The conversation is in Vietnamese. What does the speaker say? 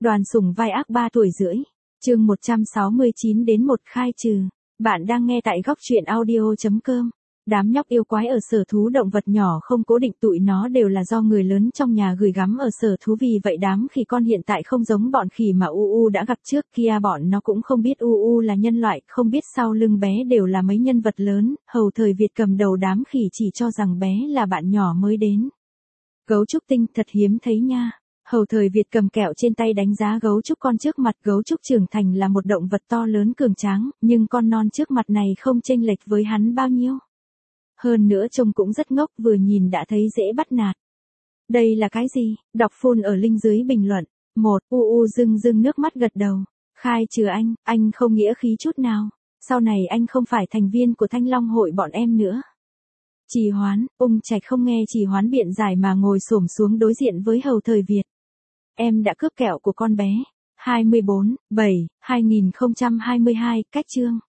Đoàn Sủng vai ác 3 tuổi rưỡi. Chương 169 đến 1 khai trừ. Bạn đang nghe tại góc truyện audio.com. Đám nhóc yêu quái ở sở thú động vật nhỏ không cố định, tụi nó đều là do người lớn trong nhà gửi gắm ở sở thú, vì vậy đám khỉ con hiện tại không giống bọn khỉ mà UU đã gặp trước kia. Bọn nó cũng không biết UU là nhân loại, không biết sau lưng bé đều là mấy nhân vật lớn. Hầu Thời Việt cầm đầu đám khỉ chỉ cho rằng bé là bạn nhỏ mới đến. Gấu trúc tinh thật hiếm thấy nha. Hầu Thời Việt cầm kẹo trên tay đánh giá gấu trúc con trước mặt. Gấu trúc trưởng thành là một động vật to lớn cường tráng, nhưng con non trước mặt này không chênh lệch với hắn bao nhiêu. Hơn nữa trông cũng rất ngốc, vừa nhìn đã thấy dễ bắt nạt. Đây là cái gì? Đọc full ở link dưới bình luận. UU rưng nước mắt gật đầu. Khai trừ anh không nghĩa khí chút nào. Sau này anh không phải thành viên của Thanh Long hội bọn em nữa. Trì Hoán, Ung Trạch không nghe Trì Hoán biện giải mà ngồi xổm xuống đối diện với Hầu Thời Việt. Em đã cướp kẹo của con bé. 24/7/2022, cách chương.